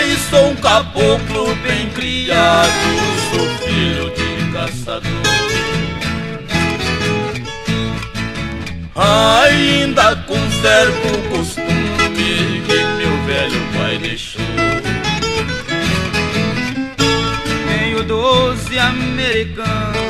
Ai, sou um caboclo bem criado, sou filho de caçador. Ainda conservo o costume que meu velho pai deixou. Tenho 12 americanos,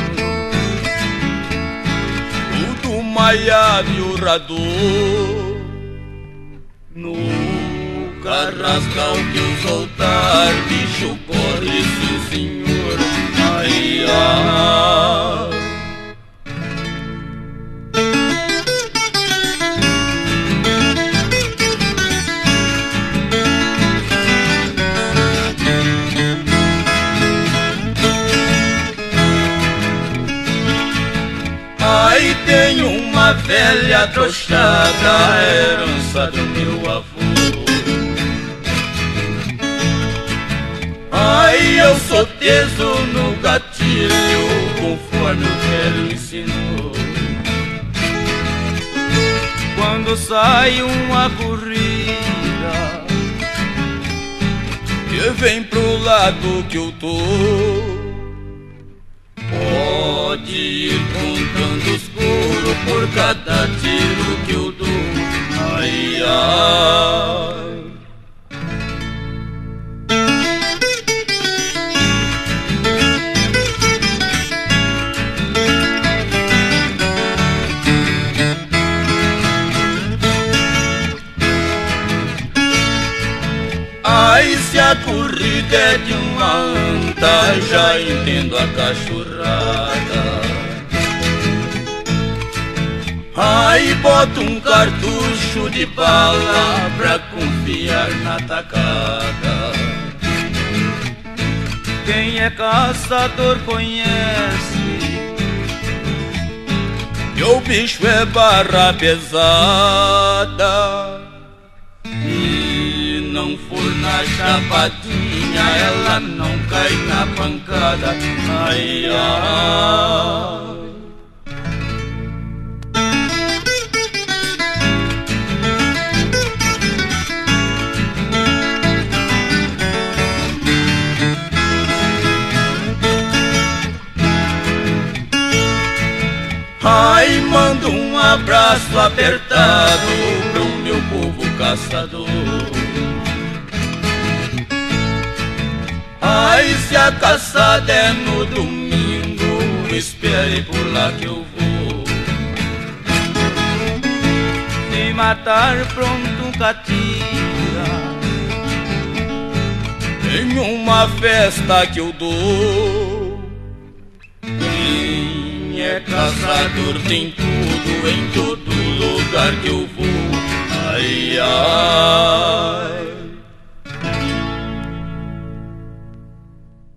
tudo maiado e urrador. No carrascal que eu soltar, bicho corre, sim senhor. Ai, ai. Ai, tenho uma velha trouxada, herança do meu avô. Ai, eu sou teso no gatilho, conforme o velho ensinou. quando sai uma corrida e vem pro lado que eu tô, pode ir contando os couro por cada tiro que eu dou. Ai, ai. Ai, se a corrida é de uma anta, já entendo a cachorrada. Ai, boto um cartucho de bala pra confiar na tacada. Quem é caçador conhece que o bicho é barra pesada. E não for na chapadinha, ela não cai na pancada. Ai, ai. Ai, mando um abraço apertado pro meu povo caçador. Ai, se a caçada é no domingo, espere por lá que eu vou. Se matar pronto um catira, em uma festa que eu dou. É caçador, tem tudo em todo lugar que eu vou. Ai, ai.